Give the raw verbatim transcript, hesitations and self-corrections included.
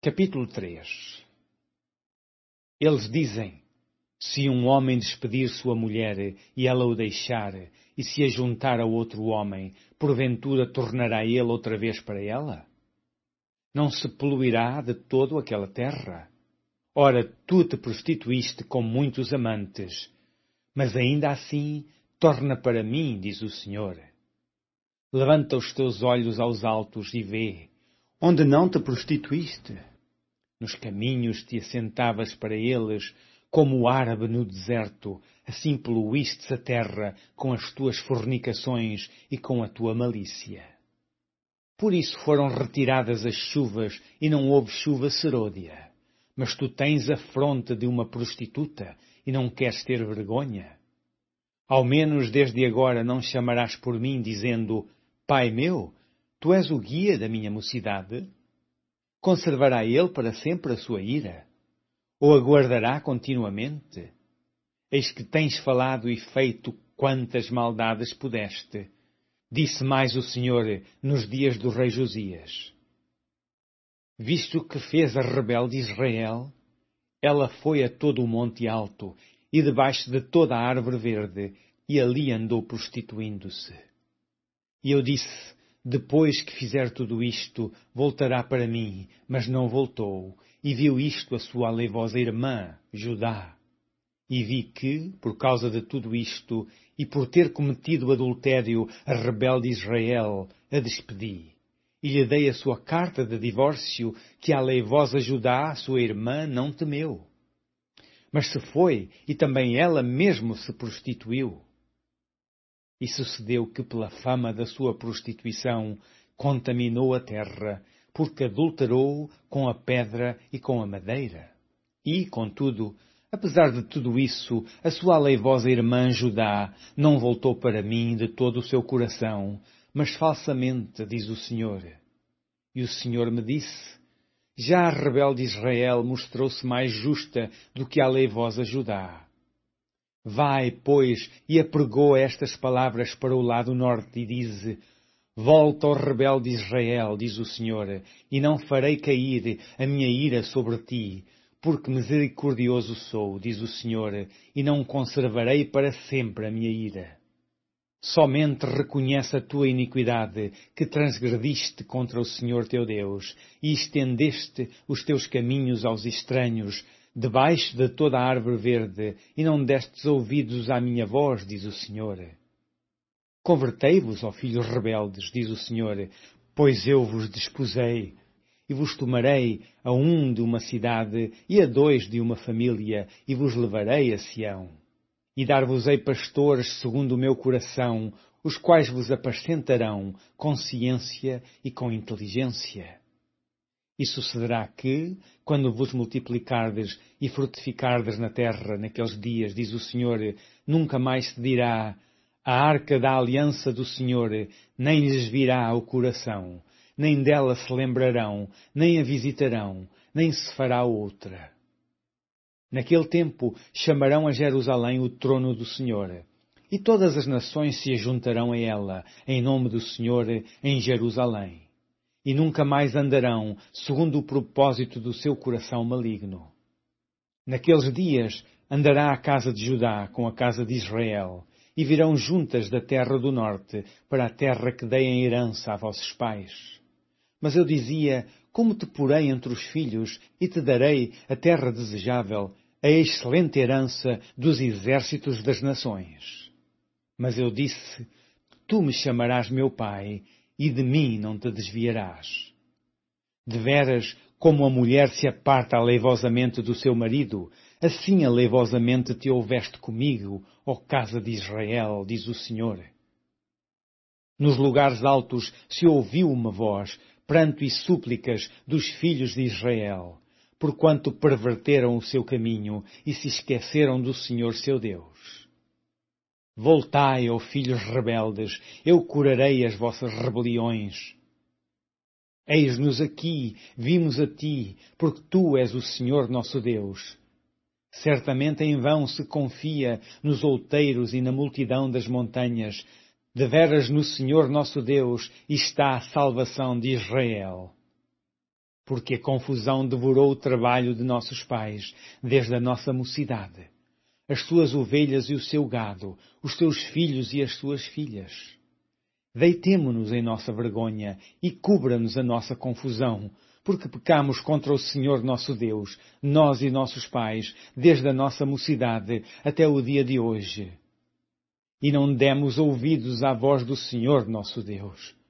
Capítulo três. Eles dizem: se um homem despedir sua mulher e ela o deixar, e se a juntar a outro homem, porventura tornará ele outra vez para ela? Não se poluirá de todo aquela terra? Ora, tu te prostituíste com muitos amantes, mas ainda assim torna para mim, diz o Senhor. Levanta os teus olhos aos altos e vê, onde não te prostituíste. Nos caminhos te assentavas para eles, como o árabe no deserto, assim poluístes a terra com as tuas fornicações e com a tua malícia. Por isso foram retiradas as chuvas e não houve chuva serôdia. Mas tu tens a fronte de uma prostituta e não queres ter vergonha? Ao menos desde agora não chamarás por mim, dizendo: Pai meu, tu és o guia da minha mocidade? Conservará ele para sempre a sua ira? Ou aguardará continuamente? Eis que tens falado e feito quantas maldades pudeste. Disse mais o Senhor nos dias do rei Josias. Visto o que fez a rebelde Israel, ela foi a todo o monte alto e debaixo de toda a árvore verde, e ali andou prostituindo-se. E eu disse: depois que fizer tudo isto, voltará para mim, mas não voltou, e viu isto a sua aleivosa irmã, Judá. E vi que, por causa de tudo isto, e por ter cometido adultério a rebelde Israel, a despedi. E lhe dei a sua carta de divórcio, que a aleivosa Judá, sua irmã, não temeu. Mas se foi, e também ela mesmo se prostituiu. E sucedeu que, pela fama da sua prostituição, contaminou a terra, porque adulterou com a pedra e com a madeira. E, contudo, apesar de tudo isso, a sua aleivosa irmã Judá não voltou para mim de todo o seu coração, mas falsamente, diz o Senhor. E o Senhor me disse: já a rebelde Israel mostrou-se mais justa do que a aleivosa Judá. Vai, pois, e apregoa estas palavras para o lado norte e dize: volta, ó rebelde Israel, diz o Senhor, e não farei cair a minha ira sobre ti, porque misericordioso sou, diz o Senhor, e não conservarei para sempre a minha ira. Somente reconhece a tua iniquidade, que transgrediste contra o Senhor teu Deus, e estendeste os teus caminhos aos estranhos, debaixo de toda a árvore verde, e não destes ouvidos à minha voz, diz o Senhor. Convertei-vos, ó filhos rebeldes, diz o Senhor, pois eu vos desposei, e vos tomarei a um de uma cidade e a dois de uma família, e vos levarei a Sião. E dar-vos-ei pastores segundo o meu coração, os quais vos apacentarão com ciência e com inteligência. E sucederá que, quando vos multiplicardes e frutificardes na terra naqueles dias, diz o Senhor, nunca mais se dirá: a arca da aliança do Senhor, nem lhes virá ao coração, nem dela se lembrarão, nem a visitarão, nem se fará outra. Naquele tempo chamarão a Jerusalém o trono do Senhor, e todas as nações se ajuntarão a ela, em nome do Senhor, em Jerusalém. E nunca mais andarão segundo o propósito do seu coração maligno. Naqueles dias andará a casa de Judá com a casa de Israel, e virão juntas da terra do norte para a terra que dei em herança a vossos pais. Mas eu dizia: como te porei entre os filhos, e te darei a terra desejável, a excelente herança dos exércitos das nações. Mas eu disse: tu me chamarás meu pai, e de mim não te desviarás. Deveras, como a mulher se aparta aleivosamente do seu marido, assim aleivosamente te houveste comigo, ó casa de Israel, diz o Senhor. Nos lugares altos se ouviu uma voz, pranto e súplicas dos filhos de Israel, porquanto perverteram o seu caminho e se esqueceram do Senhor seu Deus. Voltai, ó filhos rebeldes, eu curarei as vossas rebeliões. Eis-nos aqui, vimos a ti, porque tu és o Senhor nosso Deus. Certamente em vão se confia nos outeiros e na multidão das montanhas. Deveras no Senhor nosso Deus está a salvação de Israel. porque a confusão devorou o trabalho de nossos pais desde a nossa mocidade, as suas ovelhas e o seu gado, os seus filhos e as suas filhas. Deitemo-nos em nossa vergonha e cubra-nos a nossa confusão, porque pecamos contra o Senhor nosso Deus, nós e nossos pais, desde a nossa mocidade até o dia de hoje. E não demos ouvidos à voz do Senhor nosso Deus.